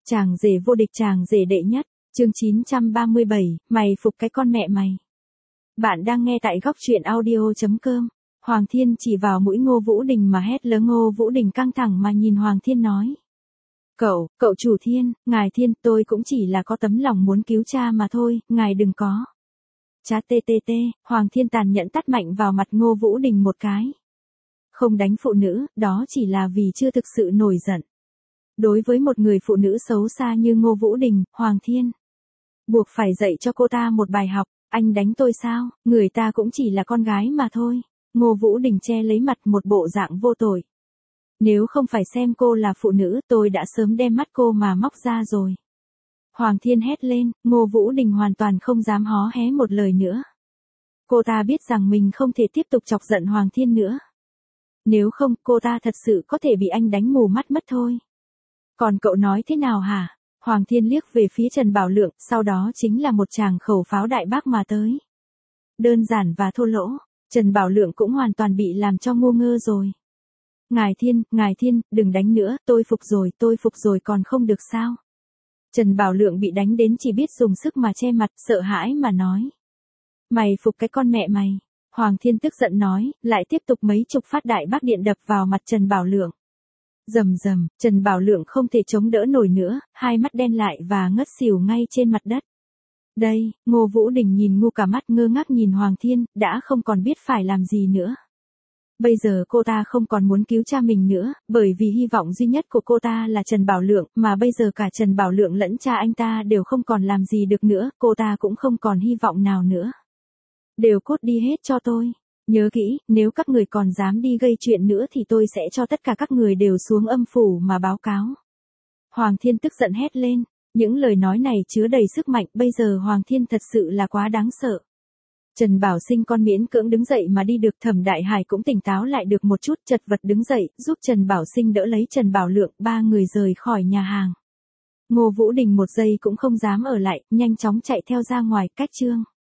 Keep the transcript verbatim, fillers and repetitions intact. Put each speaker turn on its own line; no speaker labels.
Chàng rể vô địch, chàng rể đệ nhất, chương chín trăm ba mươi bảy, mày phục cái con mẹ mày. Bạn đang nghe tại góc truyện audio chấm com. Hoàng Thiên chỉ vào mũi Ngô Vũ Đình mà hét lớn. Ngô Vũ Đình căng thẳng mà nhìn Hoàng Thiên nói. Cậu, cậu chủ Thiên, ngài Thiên, tôi cũng chỉ là có tấm lòng muốn cứu cha mà thôi, ngài đừng có. Cha tê tê tê, Hoàng Thiên tàn nhẫn tát mạnh vào mặt Ngô Vũ Đình một cái. Không đánh phụ nữ, đó chỉ là vì chưa thực sự nổi giận. Đối với một người phụ nữ xấu xa như Ngô Vũ Đình, Hoàng Thiên buộc phải dạy cho cô ta một bài học. Anh đánh tôi sao, người ta cũng chỉ là con gái mà thôi. Ngô Vũ Đình che lấy mặt một bộ dạng vô tội. Nếu không phải xem cô là phụ nữ, tôi đã sớm đem mắt cô mà móc ra rồi. Hoàng Thiên hét lên, Ngô Vũ Đình hoàn toàn không dám hó hé một lời nữa. Cô ta biết rằng mình không thể tiếp tục chọc giận Hoàng Thiên nữa. Nếu không, cô ta thật sự có thể bị anh đánh mù mắt mất thôi. Còn cậu nói thế nào hả? Hoàng Thiên liếc về phía Trần Bảo Lượng, sau đó chính là một tràng khẩu pháo đại bác mà tới. Đơn giản và thô lỗ, Trần Bảo Lượng cũng hoàn toàn bị làm cho ngu ngơ rồi. Ngài Thiên, ngài Thiên, đừng đánh nữa, tôi phục rồi, tôi phục rồi còn không được sao? Trần Bảo Lượng bị đánh đến chỉ biết dùng sức mà che mặt, sợ hãi mà nói. Mày phục cái con mẹ mày. Hoàng Thiên tức giận nói, lại tiếp tục mấy chục phát đại bác điện đập vào mặt Trần Bảo Lượng. Rầm rầm, Trần Bảo Lượng không thể chống đỡ nổi nữa, hai mắt đen lại và ngất xỉu ngay trên mặt đất. Đây, Ngô Vũ Đình nhìn ngu cả mắt, ngơ ngác nhìn Hoàng Thiên, đã không còn biết phải làm gì nữa. Bây giờ cô ta không còn muốn cứu cha mình nữa, bởi vì hy vọng duy nhất của cô ta là Trần Bảo Lượng, mà bây giờ cả Trần Bảo Lượng lẫn cha anh ta đều không còn làm gì được nữa, cô ta cũng không còn hy vọng nào nữa. Đều cút đi hết cho tôi. Nhớ kỹ, nếu các người còn dám đi gây chuyện nữa thì tôi sẽ cho tất cả các người đều xuống âm phủ mà báo cáo. Hoàng Thiên tức giận hét lên, những lời nói này chứa đầy sức mạnh, bây giờ Hoàng Thiên thật sự là quá đáng sợ. Trần Bảo Sinh con miễn cưỡng đứng dậy mà đi được, Thẩm Đại Hải cũng tỉnh táo lại được một chút, chật vật đứng dậy, giúp Trần Bảo Sinh đỡ lấy Trần Bảo Lượng, ba người rời khỏi nhà hàng. Ngô Vũ Đình một giây cũng không dám ở lại, nhanh chóng chạy theo ra ngoài, cách trương.